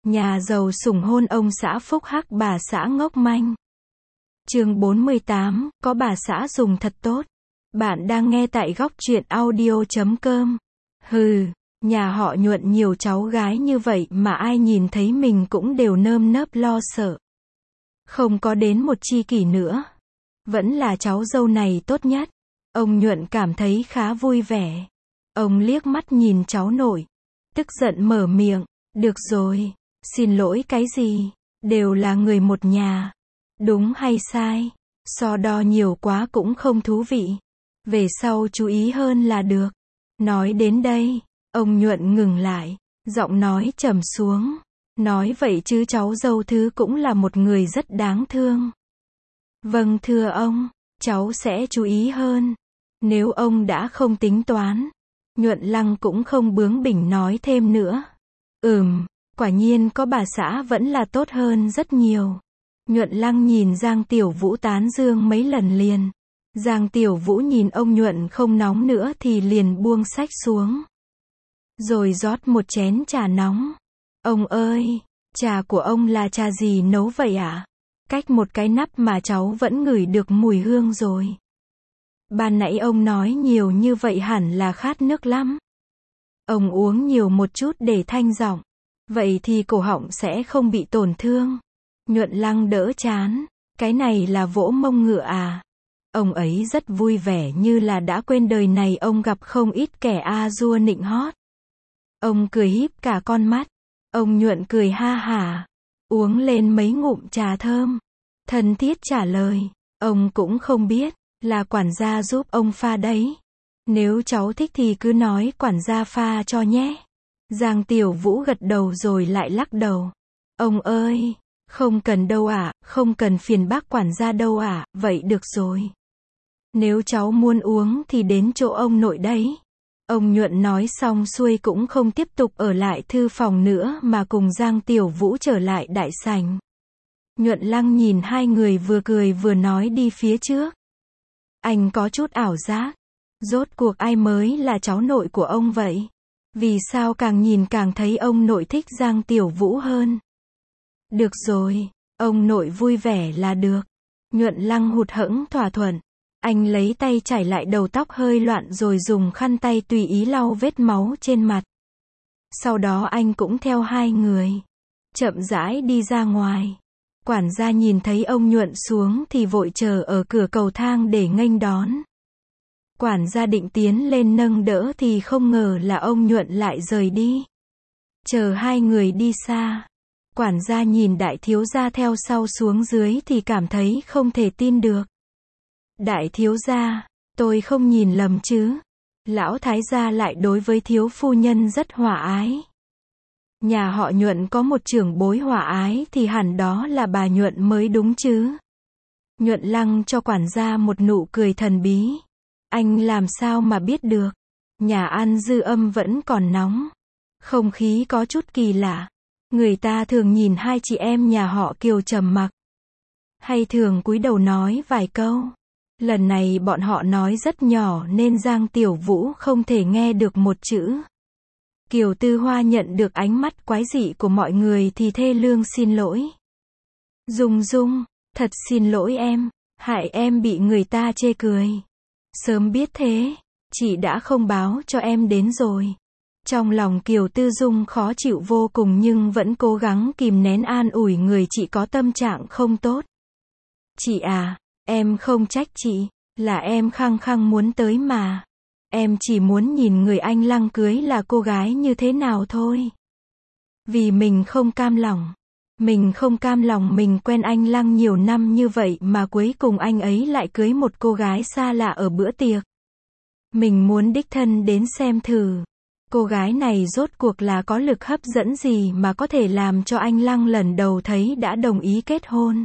Nhà giàu sủng hôn ông xã phúc hắc bà xã ngốc manh. Chương 48, có bà xã dùng thật tốt. Bạn đang nghe tại góc truyện audio.com. Hừ, nhà họ Nhuận nhiều cháu gái như vậy mà ai nhìn thấy mình cũng đều nơm nớp lo sợ. Không có đến một chi kỷ nữa. Vẫn là cháu dâu này tốt nhất. Ông Nhuận cảm thấy khá vui vẻ. Ông liếc mắt nhìn cháu nội. Tức giận mở miệng. Được rồi, xin lỗi cái gì? Đều là người một nhà. Đúng hay sai? So đo nhiều quá cũng không thú vị. Về sau chú ý hơn là được. Nói đến đây, ông Nhuận ngừng lại, giọng nói trầm xuống. Nói vậy chứ cháu dâu thứ cũng là một người rất đáng thương. Vâng thưa ông, cháu sẽ chú ý hơn. Nếu ông đã không tính toán. Nhuận Lăng cũng không bướng bỉnh nói thêm nữa. Quả nhiên có bà xã vẫn là tốt hơn rất nhiều. Nhuận Lăng nhìn Giang Tiểu Vũ tán dương mấy lần liền. Giang Tiểu Vũ nhìn ông Nhuận không nóng nữa thì liền buông sách xuống. Rồi rót một chén trà nóng. Ông ơi, trà của ông là trà gì nấu vậy ạ? Cách một cái nắp mà cháu vẫn ngửi được mùi hương rồi. Ban nãy ông nói nhiều như vậy hẳn là khát nước lắm. Ông uống nhiều một chút để thanh giọng. Vậy thì cổ họng sẽ không bị tổn thương. Nhuận Lăng đỡ chán. Cái này là vỗ mông ngựa à? Ông ấy rất vui vẻ như là đã quên đời này ông gặp không ít kẻ a dua nịnh hót. Ông cười híp cả con mắt. Ông Nhuận cười ha hả. Uống lên mấy ngụm trà thơm. Thân thiết trả lời. Ông cũng không biết, là quản gia giúp ông pha đấy. Nếu cháu thích thì cứ nói quản gia pha cho nhé. Giang Tiểu Vũ gật đầu rồi lại lắc đầu. Ông ơi, không cần đâu ạ, không cần phiền bác quản gia đâu ạ, vậy được rồi. Nếu cháu muốn uống thì đến chỗ ông nội đấy. Ông Nhuận nói xong xuôi cũng không tiếp tục ở lại thư phòng nữa mà cùng Giang Tiểu Vũ trở lại đại sảnh. Nhuận Lăng nhìn hai người vừa cười vừa nói đi phía trước. Anh có chút ảo giác. Rốt cuộc ai mới là cháu nội của ông vậy? Vì sao càng nhìn càng thấy ông nội thích Giang Tiểu Vũ hơn? Được rồi, ông nội vui vẻ là được. Nhuận Lăng hụt hẫng thỏa thuận. Anh lấy tay chải lại đầu tóc hơi loạn rồi dùng khăn tay tùy ý lau vết máu trên mặt. Sau đó anh cũng theo hai người. Chậm rãi đi ra ngoài. Quản gia nhìn thấy ông Nhuận xuống thì vội chờ ở cửa cầu thang để nghênh đón. Quản gia định tiến lên nâng đỡ thì không ngờ là ông Nhuận lại rời đi. Chờ hai người đi xa. Quản gia nhìn đại thiếu gia theo sau xuống dưới thì cảm thấy không thể tin được. Đại thiếu gia, tôi không nhìn lầm chứ. Lão thái gia lại đối với thiếu phu nhân rất hòa ái. Nhà họ Nhuận có một trưởng bối hòa ái thì hẳn đó là bà Nhuận mới đúng chứ. Nhuận Lăng cho quản gia một nụ cười thần bí. Anh làm sao mà biết được? Nhà ăn Dư Âm vẫn còn nóng. Không khí có chút kỳ lạ. Người ta thường nhìn hai chị em nhà họ Kiều trầm mặc. Hay thường cúi đầu nói vài câu. Lần này bọn họ nói rất nhỏ nên Giang Tiểu Vũ không thể nghe được một chữ. Kiều Tư Hoa nhận được ánh mắt quái dị của mọi người thì thê lương xin lỗi. Dung Dung, thật xin lỗi em, hại em bị người ta chê cười. Sớm biết thế, chị đã không báo cho em đến rồi. Trong lòng Kiều Tư Dung khó chịu vô cùng nhưng vẫn cố gắng kìm nén an ủi người chị có tâm trạng không tốt. Chị à, em không trách chị, là em khăng khăng muốn tới mà. Em chỉ muốn nhìn người anh Lăng cưới là cô gái như thế nào thôi. Vì mình không cam lòng. Mình không cam lòng mình quen anh Lăng nhiều năm như vậy mà cuối cùng anh ấy lại cưới một cô gái xa lạ ở bữa tiệc. Mình muốn đích thân đến xem thử. Cô gái này rốt cuộc là có lực hấp dẫn gì mà có thể làm cho anh Lăng lần đầu thấy đã đồng ý kết hôn.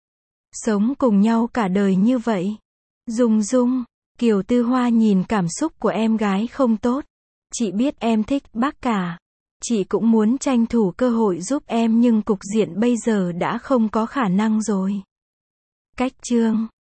Sống cùng nhau cả đời như vậy. Dung Dung, Kiều Tư Hoa nhìn cảm xúc của em gái không tốt. Chị biết em thích bác cả. Chị cũng muốn tranh thủ cơ hội giúp em nhưng cục diện bây giờ đã không có khả năng rồi. Cách chương